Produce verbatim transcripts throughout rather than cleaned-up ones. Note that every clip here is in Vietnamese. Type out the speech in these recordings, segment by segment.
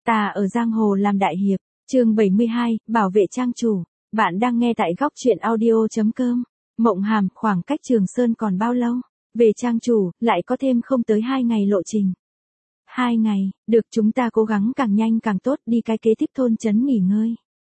Ta ở giang hồ làm đại hiệp, chương bảy mươi hai, bảo vệ trang chủ. Bạn đang nghe tại góc truyện audio chấm com. Mộng Hàm, khoảng cách Trường Sơn còn bao lâu? Về trang chủ, lại có thêm không tới hai ngày lộ trình. Hai ngày, được, chúng ta cố gắng càng nhanh càng tốt, đi cái kế tiếp thôn trấn nghỉ ngơi.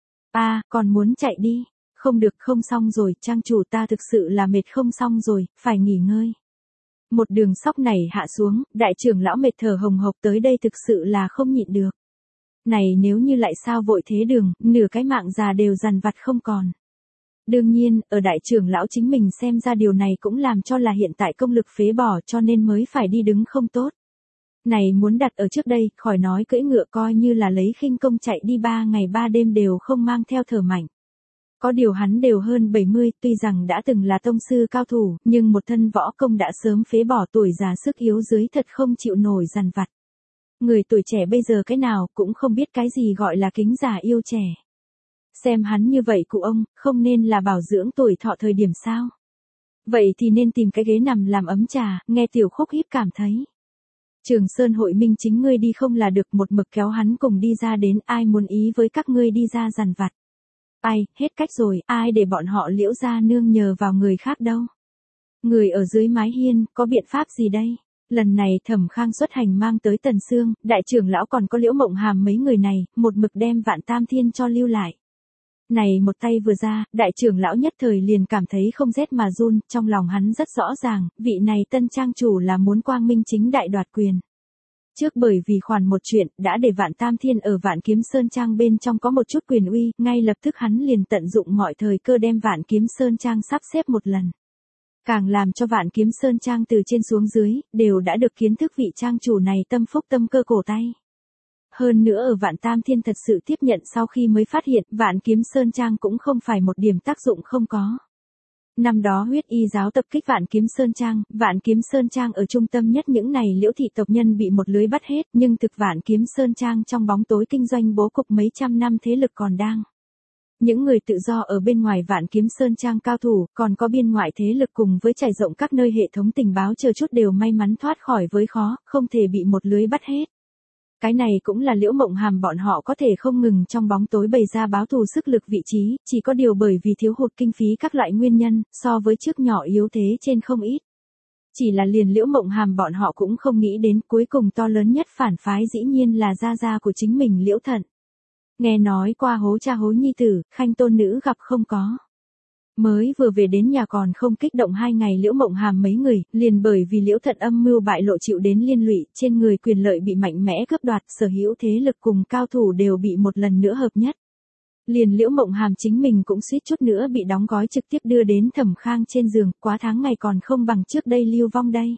À, còn muốn chạy đi? Không được, không xong rồi, trang chủ, ta thực sự là mệt không xong rồi, phải nghỉ ngơi. Một đường sóc này hạ xuống, đại trưởng lão mệt thở hồng hộc, tới đây thực sự là không nhịn được. Này nếu như lại sao vội thế đường, nửa cái mạng già đều dằn vặt không còn. Đương nhiên, ở đại trưởng lão chính mình xem ra điều này cũng làm cho là hiện tại công lực phế bỏ, cho nên mới phải đi đứng không tốt. Này muốn đặt ở trước đây, khỏi nói cưỡi ngựa, coi như là lấy khinh công chạy đi ba ngày ba đêm đều không mang theo thở mạnh. Có điều hắn đều hơn bảy mươi, tuy rằng đã từng là tông sư cao thủ, nhưng một thân võ công đã sớm phế bỏ, tuổi già sức yếu dưới thật không chịu nổi dằn vặt. Người tuổi trẻ bây giờ cái nào cũng không biết cái gì gọi là kính già yêu trẻ. Xem hắn như vậy cụ ông, không nên là bảo dưỡng tuổi thọ thời điểm sao? Vậy thì nên tìm cái ghế nằm làm ấm trà, nghe Tiểu Khúc híp cảm thấy. Trường Sơn hội minh chính ngươi đi không là được, một mực kéo hắn cùng đi ra đến, ai muốn ý với các ngươi đi ra dằn vặt. Ai, hết cách rồi, ai để bọn họ Liễu gia nương nhờ vào người khác đâu. Người ở dưới mái hiên, có biện pháp gì đây? Lần này Thẩm Khang xuất hành mang tới Tần Sương, đại trưởng lão còn có Liễu Mộng Hàm mấy người này, một mực đem Vạn Tam Thiên cho lưu lại. Này một tay vừa ra, đại trưởng lão nhất thời liền cảm thấy không rét mà run, trong lòng hắn rất rõ ràng, vị này tân trang chủ là muốn quang minh chính đại đoạt quyền. Trước bởi vì khoản một chuyện, đã để Vạn Tam Thiên ở Vạn Kiếm Sơn Trang bên trong có một chút quyền uy, ngay lập tức hắn liền tận dụng mọi thời cơ đem Vạn Kiếm Sơn Trang sắp xếp một lần. Càng làm cho Vạn Kiếm Sơn Trang từ trên xuống dưới, đều đã được kiến thức vị trang chủ này tâm phúc tâm cơ cổ tay. Hơn nữa ở Vạn Tam Thiên thật sự tiếp nhận sau khi mới phát hiện, Vạn Kiếm Sơn Trang cũng không phải một điểm tác dụng không có. Năm đó huyết y giáo tập kích Vạn Kiếm Sơn Trang, Vạn Kiếm Sơn Trang ở trung tâm nhất những này Liễu thị tộc nhân bị một lưới bắt hết, nhưng thực Vạn Kiếm Sơn Trang trong bóng tối kinh doanh bố cục mấy trăm năm thế lực còn đang. Những người tự do ở bên ngoài Vạn Kiếm Sơn Trang cao thủ, còn có biên ngoại thế lực cùng với trải rộng các nơi hệ thống tình báo chờ chút đều may mắn thoát khỏi với khó, không thể bị một lưới bắt hết. Cái này cũng là Liễu Mộng Hàm bọn họ có thể không ngừng trong bóng tối bày ra báo thù sức lực vị trí, chỉ có điều bởi vì thiếu hụt kinh phí các loại nguyên nhân, so với trước nhỏ yếu thế trên không ít. Chỉ là liền Liễu Mộng Hàm bọn họ cũng không nghĩ đến, cuối cùng to lớn nhất phản phái dĩ nhiên là gia gia của chính mình Liễu Thận. Nghe nói qua hố cha hố nhi tử, khanh tôn nữ gặp không có. Mới vừa về đến nhà còn không kích động hai ngày Liễu Mộng Hàm mấy người, liền bởi vì Liễu Thận âm mưu bại lộ chịu đến liên lụy, trên người quyền lợi bị mạnh mẽ cướp đoạt, sở hữu thế lực cùng cao thủ đều bị một lần nữa hợp nhất. Liền Liễu Mộng Hàm chính mình cũng suýt chút nữa bị đóng gói trực tiếp đưa đến Thẩm Khang trên giường, quá tháng ngày còn không bằng trước đây lưu vong đây.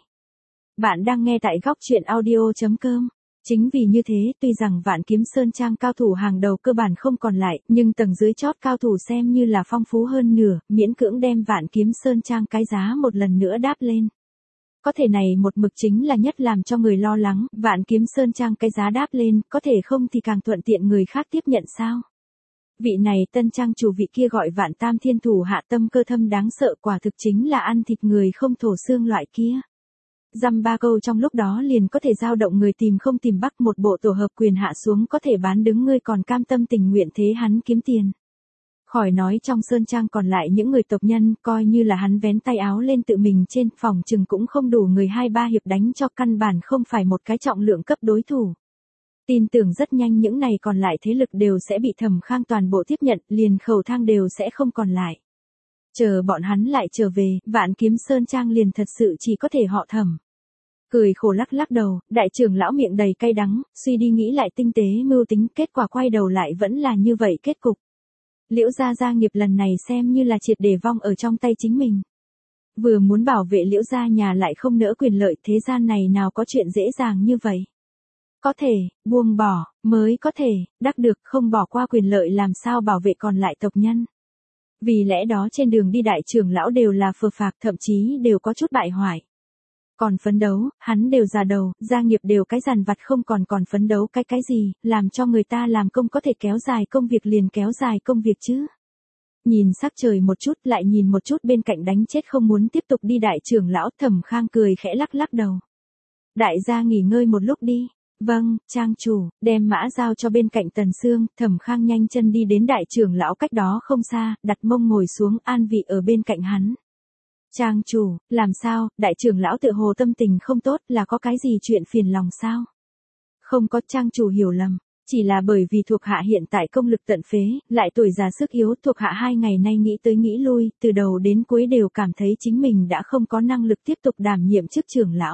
Bạn đang nghe tại góc truyện audio chấm com. Chính vì như thế, tuy rằng Vạn Kiếm Sơn Trang cao thủ hàng đầu cơ bản không còn lại, nhưng tầng dưới chót cao thủ xem như là phong phú hơn nửa, miễn cưỡng đem Vạn Kiếm Sơn Trang cái giá một lần nữa đáp lên. Có thể này một mực chính là nhất làm cho người lo lắng, Vạn Kiếm Sơn Trang cái giá đáp lên, có thể không thì càng thuận tiện người khác tiếp nhận sao? Vị này tân trang chủ vị kia gọi Vạn Tam Thiên thủ hạ tâm cơ thâm đáng sợ, quả thực chính là ăn thịt người không thổ xương loại kia. Dăm ba câu trong lúc đó liền có thể dao động người tìm không tìm bắc, một bộ tổ hợp quyền hạ xuống có thể bán đứng ngươi còn cam tâm tình nguyện thế hắn kiếm tiền. Khỏi nói trong sơn trang còn lại những người tộc nhân, coi như là hắn vén tay áo lên tự mình trên phòng chừng cũng không đủ người hai ba hiệp đánh cho, căn bản không phải một cái trọng lượng cấp đối thủ. Tin tưởng rất nhanh những này còn lại thế lực đều sẽ bị Thẩm Khang toàn bộ tiếp nhận, liền khẩu thang đều sẽ không còn lại. Chờ bọn hắn lại trở về, Vạn Kiếm Sơn Trang liền thật sự chỉ có thể họ Thẩm. Cười khổ lắc lắc đầu, đại trưởng lão miệng đầy cay đắng, suy đi nghĩ lại tinh tế mưu tính, kết quả quay đầu lại vẫn là như vậy kết cục. Liễu gia gia nghiệp lần này xem như là triệt để vong ở trong tay chính mình. Vừa muốn bảo vệ Liễu gia nhà lại không nỡ quyền lợi, thế gian này nào có chuyện dễ dàng như vậy. Có thể, buông bỏ, mới có thể, đắc được, không bỏ qua quyền lợi làm sao bảo vệ còn lại tộc nhân. Vì lẽ đó trên đường đi đại trưởng lão đều là phờ phạc, thậm chí đều có chút bại hoại. Còn phấn đấu, hắn đều già đầu, gia nghiệp đều cái dằn vặt không còn còn phấn đấu cái cái gì, làm cho người ta làm công có thể kéo dài công việc liền kéo dài công việc chứ. Nhìn sắc trời một chút lại nhìn một chút bên cạnh đánh chết không muốn tiếp tục đi đại trưởng lão Thẩm Khang cười khẽ lắc lắc đầu. Đại gia nghỉ ngơi một lúc đi. Vâng, trang chủ, đem mã giao cho bên cạnh Tần Sương, Thẩm Khang nhanh chân đi đến đại trưởng lão cách đó không xa, đặt mông ngồi xuống an vị ở bên cạnh hắn. Trang chủ, làm sao, đại trưởng lão tự hồ tâm tình không tốt, là có cái gì chuyện phiền lòng sao? Không có, trang chủ hiểu lầm, chỉ là bởi vì thuộc hạ hiện tại công lực tận phế, lại tuổi già sức yếu, thuộc hạ hai ngày nay nghĩ tới nghĩ lui, từ đầu đến cuối đều cảm thấy chính mình đã không có năng lực tiếp tục đảm nhiệm chức trưởng lão.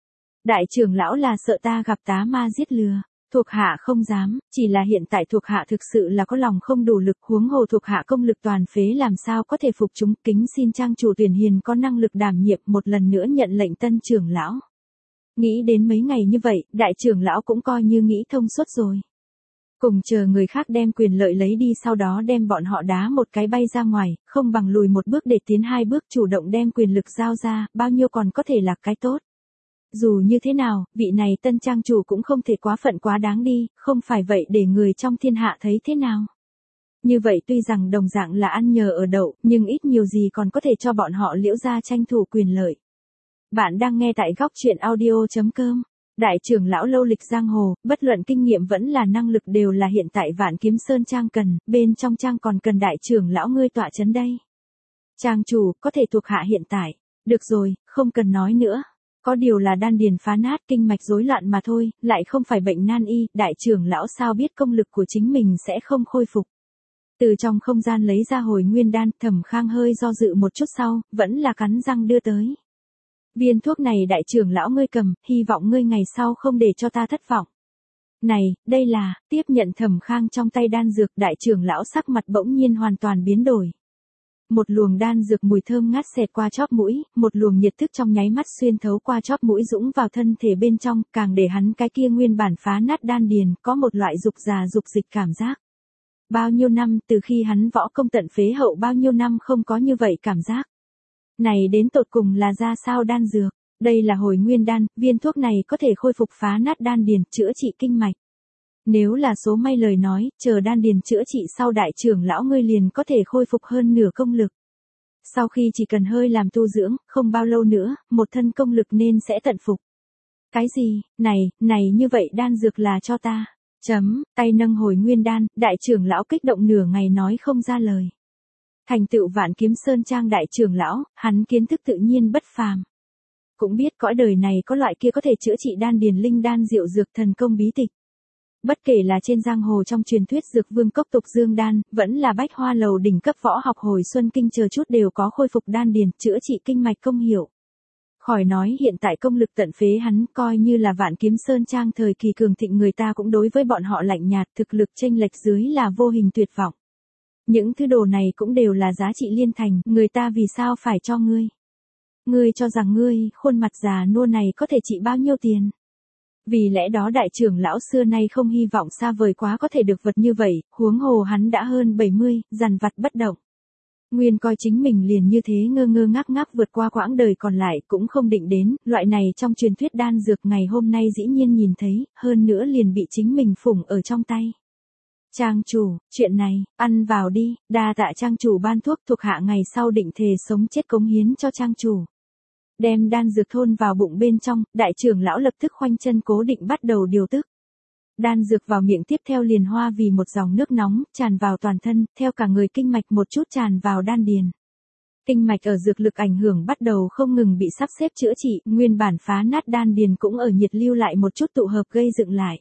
Đại trưởng lão là sợ ta gặp tá ma giết lừa. Thuộc hạ không dám, chỉ là hiện tại thuộc hạ thực sự là có lòng không đủ lực, huống hồ thuộc hạ công lực toàn phế làm sao có thể phục chúng, kính xin trang chủ tuyển hiền có năng lực đảm nhiệm một lần nữa nhận lệnh tân trưởng lão. Nghĩ đến mấy ngày như vậy, đại trưởng lão cũng coi như nghĩ thông suốt rồi. Cùng chờ người khác đem quyền lợi lấy đi sau đó đem bọn họ đá một cái bay ra ngoài, không bằng lùi một bước để tiến hai bước chủ động đem quyền lực giao ra, bao nhiêu còn có thể là cái tốt. Dù như thế nào, vị này tân trang chủ cũng không thể quá phận quá đáng đi, không phải vậy để người trong thiên hạ thấy thế nào. Như vậy tuy rằng đồng dạng là ăn nhờ ở đậu, nhưng ít nhiều gì còn có thể cho bọn họ Liễu gia tranh thủ quyền lợi. Bạn đang nghe tại góc truyện audio chấm com. Đại trưởng lão lâu lịch giang hồ, bất luận kinh nghiệm vẫn là năng lực đều là hiện tại Vạn Kiếm Sơn trang cần, bên trong trang còn cần đại trưởng lão ngươi tọa chấn đây. Trang chủ, có thể thuộc hạ hiện tại. Được rồi, không cần nói nữa. Có điều là đan điền phá nát, kinh mạch rối loạn mà thôi, lại không phải bệnh nan y, đại trưởng lão sao biết công lực của chính mình sẽ không khôi phục. Từ trong không gian lấy ra hồi nguyên đan, Thẩm Khang hơi do dự một chút sau, vẫn là cắn răng đưa tới. Viên thuốc này đại trưởng lão ngươi cầm, hy vọng ngươi ngày sau không để cho ta thất vọng. Này, đây là, tiếp nhận Thẩm Khang trong tay đan dược, đại trưởng lão sắc mặt bỗng nhiên hoàn toàn biến đổi. Một luồng đan dược mùi thơm ngát xẹt qua chóp mũi, một luồng nhiệt thức trong nháy mắt xuyên thấu qua chóp mũi dũng vào thân thể bên trong, càng để hắn cái kia nguyên bản phá nát đan điền, có một loại dục già dục dịch cảm giác. Bao nhiêu năm từ khi hắn võ công tận phế hậu bao nhiêu năm không có như vậy cảm giác. Này đến tột cùng là ra sao đan dược, đây là hồi nguyên đan, viên thuốc này có thể khôi phục phá nát đan điền, chữa trị kinh mạch. Nếu là số may lời nói, chờ đan điền chữa trị sau đại trưởng lão ngươi liền có thể khôi phục hơn nửa công lực. Sau khi chỉ cần hơi làm tu dưỡng, không bao lâu nữa, một thân công lực nên sẽ tận phục. Cái gì, này, này như vậy đan dược là cho ta. Chấm, tay nâng hồi nguyên đan, đại trưởng lão kích động nửa ngày nói không ra lời. Thành tựu Vạn Kiếm Sơn trang đại trưởng lão, hắn kiến thức tự nhiên bất phàm. Cũng biết cõi đời này có loại kia có thể chữa trị đan điền linh đan diệu dược thần công bí tịch. Bất kể là trên giang hồ trong truyền thuyết dược vương cốc tục dương đan, vẫn là bách hoa lầu đỉnh cấp võ học hồi xuân kinh chờ chút đều có khôi phục đan điền, chữa trị kinh mạch công hiệu. Khỏi nói hiện tại công lực tận phế hắn coi như là Vạn Kiếm Sơn trang thời kỳ cường thịnh người ta cũng đối với bọn họ lạnh nhạt, thực lực chênh lệch dưới là vô hình tuyệt vọng. Những thứ đồ này cũng đều là giá trị liên thành, người ta vì sao phải cho ngươi? Ngươi cho rằng ngươi, khuôn mặt già nua này có thể trị bao nhiêu tiền? Vì lẽ đó đại trưởng lão xưa nay không hy vọng xa vời quá có thể được vật như vậy, huống hồ hắn đã hơn bảy mươi, dằn vặt bất động. Nguyên coi chính mình liền như thế ngơ ngơ ngác ngác vượt qua quãng đời còn lại cũng không định đến, loại này trong truyền thuyết đan dược ngày hôm nay dĩ nhiên nhìn thấy, hơn nữa liền bị chính mình phủng ở trong tay. Trang chủ, chuyện này, ăn vào đi, đa tạ trang chủ ban thuốc thuộc hạ ngày sau định thề sống chết cống hiến cho trang chủ. Đem đan dược thôn vào bụng bên trong, đại trưởng lão lập tức khoanh chân cố định bắt đầu điều tức. Đan dược vào miệng tiếp theo liền hoa vì một dòng nước nóng, tràn vào toàn thân, theo cả người kinh mạch một chút tràn vào đan điền. Kinh mạch ở dược lực ảnh hưởng bắt đầu không ngừng bị sắp xếp chữa trị, nguyên bản phá nát đan điền cũng ở nhiệt lưu lại một chút tụ hợp gây dựng lại.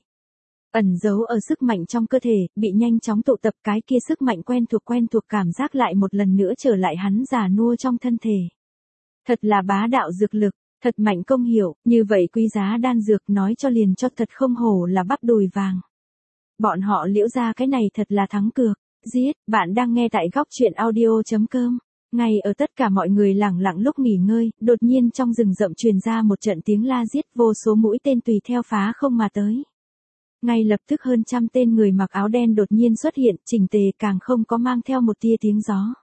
Ẩn giấu ở sức mạnh trong cơ thể, bị nhanh chóng tụ tập cái kia sức mạnh quen thuộc quen thuộc cảm giác lại một lần nữa trở lại hắn già nua trong thân thể. Thật là bá đạo dược lực, thật mạnh công hiệu, như vậy quý giá đan dược nói cho liền cho thật không hổ là bắp đùi vàng. Bọn họ Liễu gia cái này thật là thắng cược, giết, bạn đang nghe tại góc truyện audio chấm com. Ngay ở tất cả mọi người lẳng lặng lúc nghỉ ngơi, đột nhiên trong rừng rậm truyền ra một trận tiếng la giết vô số mũi tên tùy theo phá không mà tới. Ngay lập tức hơn trăm tên người mặc áo đen đột nhiên xuất hiện, chỉnh tề càng không có mang theo một tia tiếng gió.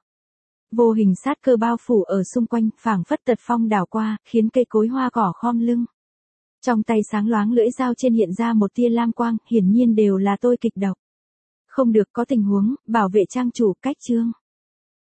Vô hình sát cơ bao phủ ở xung quanh, phảng phất tật phong đảo qua, khiến cây cối hoa cỏ khom lưng. Trong tay sáng loáng lưỡi dao trên hiện ra một tia lam quang, hiển nhiên đều là tôi kịch độc. Không được có tình huống, bảo vệ trang chủ, cách chương.